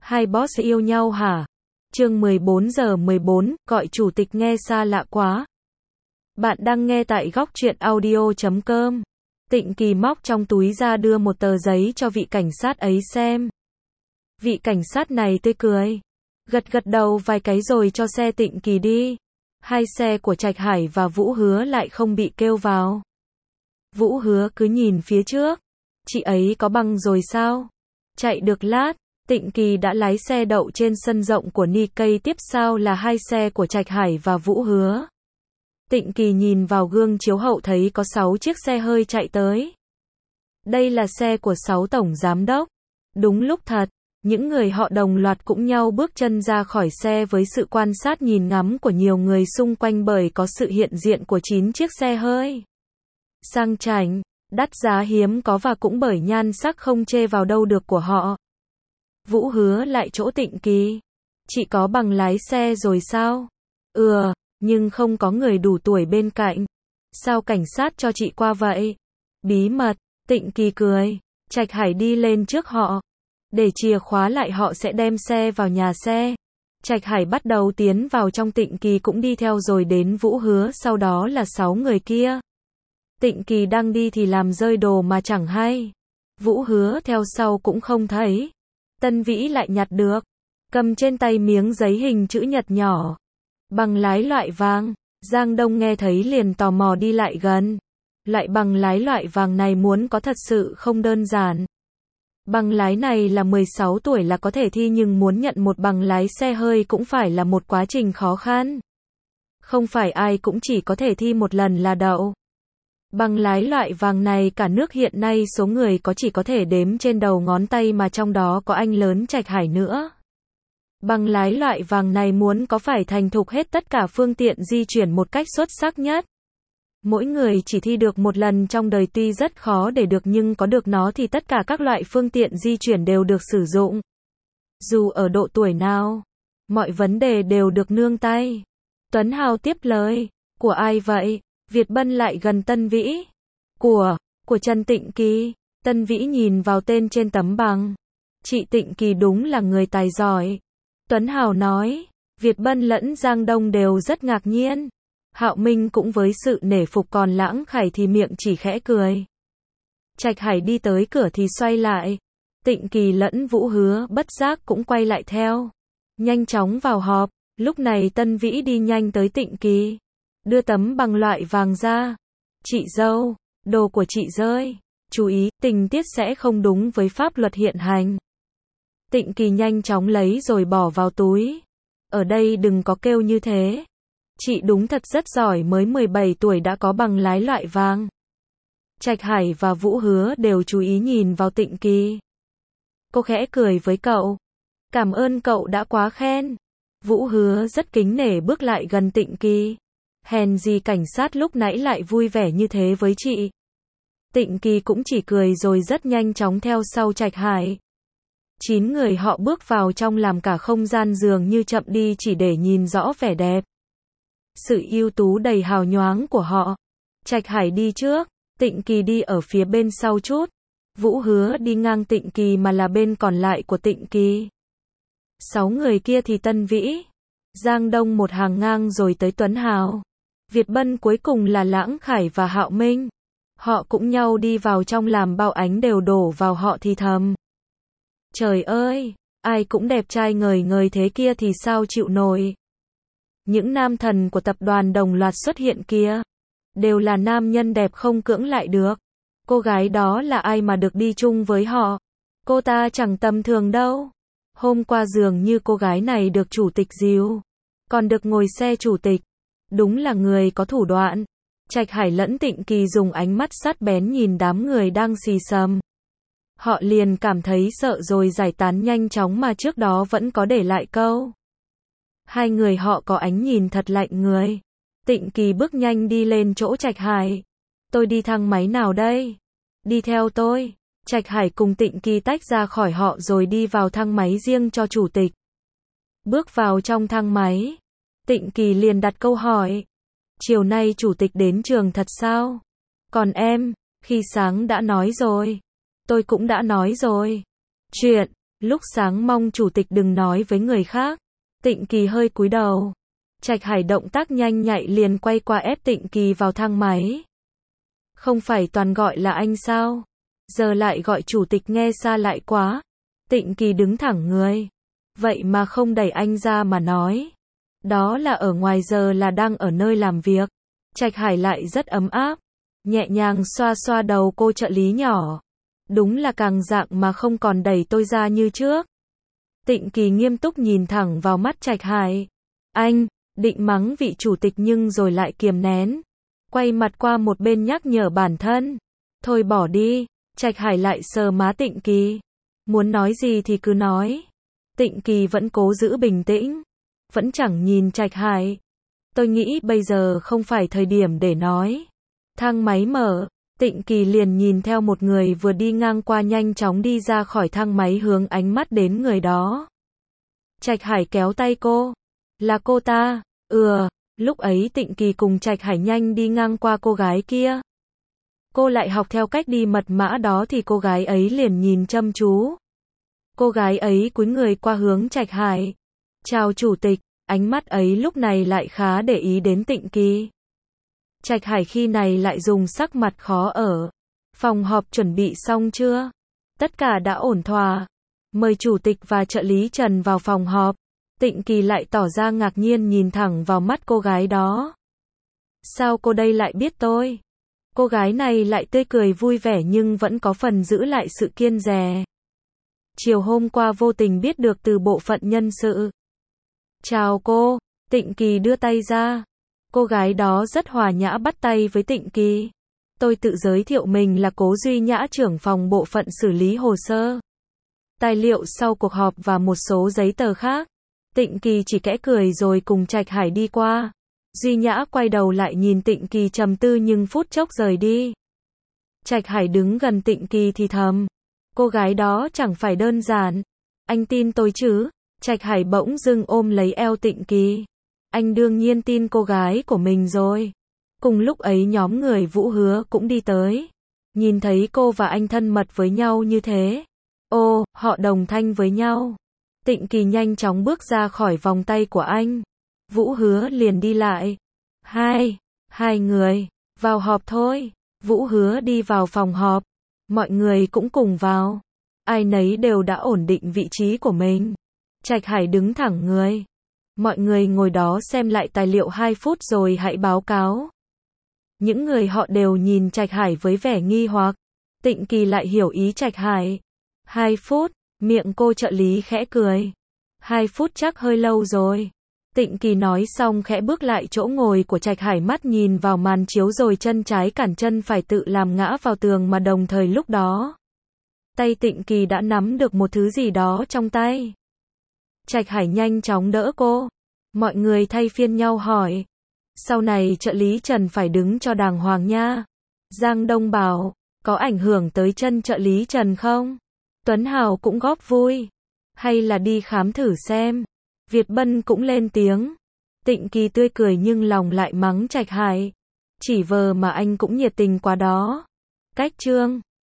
Hai boss yêu nhau hả? Chương 14:14, gọi chủ tịch nghe xa lạ quá. Bạn đang nghe tại góc truyện audio.com. Tịnh Kỳ móc trong túi ra đưa một tờ giấy cho vị cảnh sát ấy xem. Vị cảnh sát này tươi cười, gật gật đầu vài cái rồi cho xe Tịnh Kỳ đi. Hai xe của Trạch Hải và Vũ Hứa lại không bị kêu vào. Vũ Hứa cứ nhìn phía trước. Chị ấy có bằng rồi sao? Chạy được lát, Tịnh Kỳ đã lái xe đậu trên sân rộng của Nikkei, tiếp sau là hai xe của Trạch Hải và Vũ Hứa. Tịnh Kỳ nhìn vào gương chiếu hậu thấy có 6 chiếc xe hơi chạy tới. Đây là xe của 6 tổng giám đốc. Đúng lúc thật, những người họ đồng loạt cũng nhau bước chân ra khỏi xe với sự quan sát nhìn ngắm của nhiều người xung quanh, bởi có sự hiện diện của 9 chiếc xe hơi. Sang chảnh, đắt giá, hiếm có và cũng bởi nhan sắc không chê vào đâu được của họ. Vũ Hứa lại chỗ Tịnh Kỳ. Chị có bằng lái xe rồi sao? Nhưng không có người đủ tuổi bên cạnh. Sao cảnh sát cho chị qua vậy? Bí mật, Tịnh Kỳ cười. Trạch Hải đi lên trước họ. Để chìa khóa lại, họ sẽ đem xe vào nhà xe. Trạch Hải bắt đầu tiến vào trong, Tịnh Kỳ cũng đi theo rồi đến Vũ Hứa, sau đó là 6 người kia. Tịnh Kỳ đang đi thì làm rơi đồ mà chẳng hay. Vũ Hứa theo sau cũng không thấy. Tân Vĩ lại nhặt được, cầm trên tay miếng giấy hình chữ nhật nhỏ. Bằng lái loại vàng. Giang Đông nghe thấy liền tò mò đi lại gần. Loại bằng lái loại vàng này muốn có thật sự không đơn giản. Bằng lái này là 16 tuổi là có thể thi, nhưng muốn nhận một bằng lái xe hơi cũng phải là một quá trình khó khăn. Không phải ai cũng chỉ có thể thi một lần là đậu. Bằng lái loại vàng này cả nước hiện nay số người có chỉ có thể đếm trên đầu ngón tay, mà trong đó có anh lớn Trạch Hải nữa. Bằng lái loại vàng này muốn có phải thành thục hết tất cả phương tiện di chuyển một cách xuất sắc nhất. Mỗi người chỉ thi được một lần trong đời, tuy rất khó để được, nhưng có được nó thì tất cả các loại phương tiện di chuyển đều được sử dụng. Dù ở độ tuổi nào, mọi vấn đề đều được nương tay. Tuấn Hào tiếp lời. Của ai vậy? Việt Bân lại gần Tân Vĩ. Của Trần Tịnh Kỳ. Tân Vĩ nhìn vào tên trên tấm bằng. Chị Tịnh Kỳ đúng là người tài giỏi. Tuấn Hào nói. Việt Bân lẫn Giang Đông đều rất ngạc nhiên. Hạo Minh cũng với sự nể phục, còn Lãng Khải thì miệng chỉ khẽ cười. Trạch Hải đi tới cửa thì xoay lại. Tịnh Kỳ lẫn Vũ Hứa bất giác cũng quay lại theo. Nhanh chóng vào họp. Lúc này Tân Vĩ đi nhanh tới Tịnh Kỳ. Đưa tấm bằng loại vàng ra. Chị dâu, đồ của chị rơi. Chú ý, tình tiết sẽ không đúng với pháp luật hiện hành. Tịnh Kỳ nhanh chóng lấy rồi bỏ vào túi. Ở đây đừng có kêu như thế. Chị đúng thật rất giỏi, mới 17 tuổi đã có bằng lái loại vàng. Trạch Hải và Vũ Hứa đều chú ý nhìn vào Tịnh Kỳ. Cô khẽ cười với cậu. Cảm ơn cậu đã quá khen. Vũ Hứa rất kính nể bước lại gần Tịnh Kỳ. Hèn gì cảnh sát lúc nãy lại vui vẻ như thế với chị. Tịnh Kỳ cũng chỉ cười rồi rất nhanh chóng theo sau Trạch Hải. 9 người họ bước vào trong, làm cả không gian dường như chậm đi chỉ để nhìn rõ vẻ đẹp, sự ưu tú đầy hào nhoáng của họ. Trạch Hải đi trước, Tịnh Kỳ đi ở phía bên sau chút. Vũ Hứa đi ngang Tịnh Kỳ mà là bên còn lại của Tịnh Kỳ. 6 người kia thì Tân Vĩ, Giang Đông một hàng ngang rồi tới Tuấn Hào. Việt Bân cuối cùng là Lãng Khải và Hạo Minh. Họ cũng nhau đi vào trong, làm bao ánh đều đổ vào họ thì thầm. Trời ơi, ai cũng đẹp trai ngời ngời thế kia thì sao chịu nổi. Những nam thần của tập đoàn đồng loạt xuất hiện kia. Đều là nam nhân đẹp không cưỡng lại được. Cô gái đó là ai mà được đi chung với họ? Cô ta chẳng tầm thường đâu. Hôm qua dường như cô gái này được chủ tịch dìu. Còn được ngồi xe chủ tịch. Đúng là người có thủ đoạn. Trạch Hải lẫn Tịnh Kỳ dùng ánh mắt sắc bén nhìn đám người đang xì xầm. Họ liền cảm thấy sợ rồi giải tán nhanh chóng, mà trước đó vẫn có để lại câu. Hai người họ có ánh nhìn thật lạnh người. Tịnh Kỳ bước nhanh đi lên chỗ Trạch Hải. Tôi đi thang máy nào đây? Đi theo tôi. Trạch Hải cùng Tịnh Kỳ tách ra khỏi họ rồi đi vào thang máy riêng cho chủ tịch. Bước vào trong thang máy, Tịnh Kỳ liền đặt câu hỏi. Chiều nay chủ tịch đến trường thật sao? Còn em, khi sáng đã nói rồi. Tôi cũng đã nói rồi. Chuyện Lúc sáng mong chủ tịch đừng nói với người khác. Tịnh Kỳ hơi cúi đầu. Trạch Hải động tác nhanh nhạy liền quay qua ép Tịnh Kỳ vào thang máy. Không phải toàn gọi là anh sao? Giờ lại gọi chủ tịch nghe xa lại quá. Tịnh Kỳ đứng thẳng người. Vậy mà không đẩy anh ra mà nói. Đó là ở ngoài giờ là đang ở nơi làm việc. Trạch Hải lại rất ấm áp. Nhẹ nhàng xoa xoa đầu cô trợ lý nhỏ. Đúng là càng dạng mà không còn đẩy tôi ra như trước. Tịnh Kỳ nghiêm túc nhìn thẳng vào mắt Trạch Hải. Anh, định mắng vị chủ tịch nhưng rồi lại kiềm nén. Quay mặt qua một bên nhắc nhở bản thân. Thôi bỏ đi. Trạch Hải lại sờ má Tịnh Kỳ. Muốn nói gì thì cứ nói. Tịnh Kỳ vẫn cố giữ bình tĩnh. Vẫn chẳng nhìn Trạch Hải. Tôi nghĩ bây giờ không phải thời điểm để nói. Thang máy mở. Tịnh Kỳ liền nhìn theo một người vừa đi ngang qua nhanh chóng đi ra khỏi thang máy hướng ánh mắt đến người đó. Trạch Hải kéo tay cô. Là cô ta? Lúc ấy Tịnh Kỳ cùng Trạch Hải nhanh đi ngang qua cô gái kia. Cô lại học theo cách đi mật mã đó thì cô gái ấy liền nhìn chăm chú. Cô gái ấy cúi người qua hướng Trạch Hải. Chào chủ tịch, ánh mắt ấy lúc này lại khá để ý đến Tịnh Kỳ. Trạch Hải khi này lại dùng sắc mặt khó ở. Phòng họp chuẩn bị xong chưa? Tất cả đã ổn thỏa. Mời chủ tịch và trợ lý Trần vào phòng họp. Tịnh Kỳ lại tỏ ra ngạc nhiên nhìn thẳng vào mắt cô gái đó. Sao cô đây lại biết tôi? Cô gái này lại tươi cười vui vẻ nhưng vẫn có phần giữ lại sự kiêng dè. Chiều hôm qua vô tình biết được từ bộ phận nhân sự. Chào cô, Tịnh Kỳ đưa tay ra. Cô gái đó rất hòa nhã bắt tay với Tịnh Kỳ. Tôi tự giới thiệu mình là Cố Duy Nhã, trưởng phòng bộ phận xử lý hồ sơ, tài liệu sau cuộc họp và một số giấy tờ khác. Tịnh Kỳ chỉ khẽ cười rồi cùng Trạch Hải đi qua. Duy Nhã quay đầu lại nhìn Tịnh Kỳ trầm tư nhưng phút chốc rời đi. Trạch Hải đứng gần Tịnh Kỳ thì thầm. Cô gái đó chẳng phải đơn giản. Anh tin tôi chứ? Trạch Hải bỗng dưng ôm lấy eo Tịnh Kỳ. Anh đương nhiên tin cô gái của mình rồi. Cùng lúc ấy nhóm người Vũ Hứa cũng đi tới. Nhìn thấy cô và anh thân mật với nhau như thế. Ô, họ đồng thanh với nhau. Tịnh Kỳ nhanh chóng bước ra khỏi vòng tay của anh. Vũ Hứa liền đi lại. Hai người, vào họp thôi. Vũ Hứa đi vào phòng họp. Mọi người cũng cùng vào. Ai nấy đều đã ổn định vị trí của mình. Trạch Hải đứng thẳng người. Mọi người ngồi đó xem lại tài liệu 2 phút rồi hãy báo cáo. Những người họ đều nhìn Trạch Hải với vẻ nghi hoặc. Tịnh Kỳ lại hiểu ý Trạch Hải. 2 phút, miệng cô trợ lý khẽ cười. 2 phút chắc hơi lâu rồi. Tịnh Kỳ nói xong khẽ bước lại chỗ ngồi của Trạch Hải, mắt nhìn vào màn chiếu rồi chân trái cản chân phải tự làm ngã vào tường mà đồng thời lúc đó. Tay Tịnh Kỳ đã nắm được một thứ gì đó trong tay. Trạch Hải nhanh chóng đỡ cô. Mọi người thay phiên nhau hỏi. Sau này trợ lý Trần phải đứng cho đàng hoàng nha. Giang Đông bảo, có ảnh hưởng tới chân trợ lý Trần không? Tuấn Hào cũng góp vui. Hay là đi khám thử xem. Việt Bân cũng lên tiếng. Tịnh Kỳ tươi cười nhưng lòng lại mắng Trạch Hải. Chỉ vờ mà anh cũng nhiệt tình quá đó. Cách chương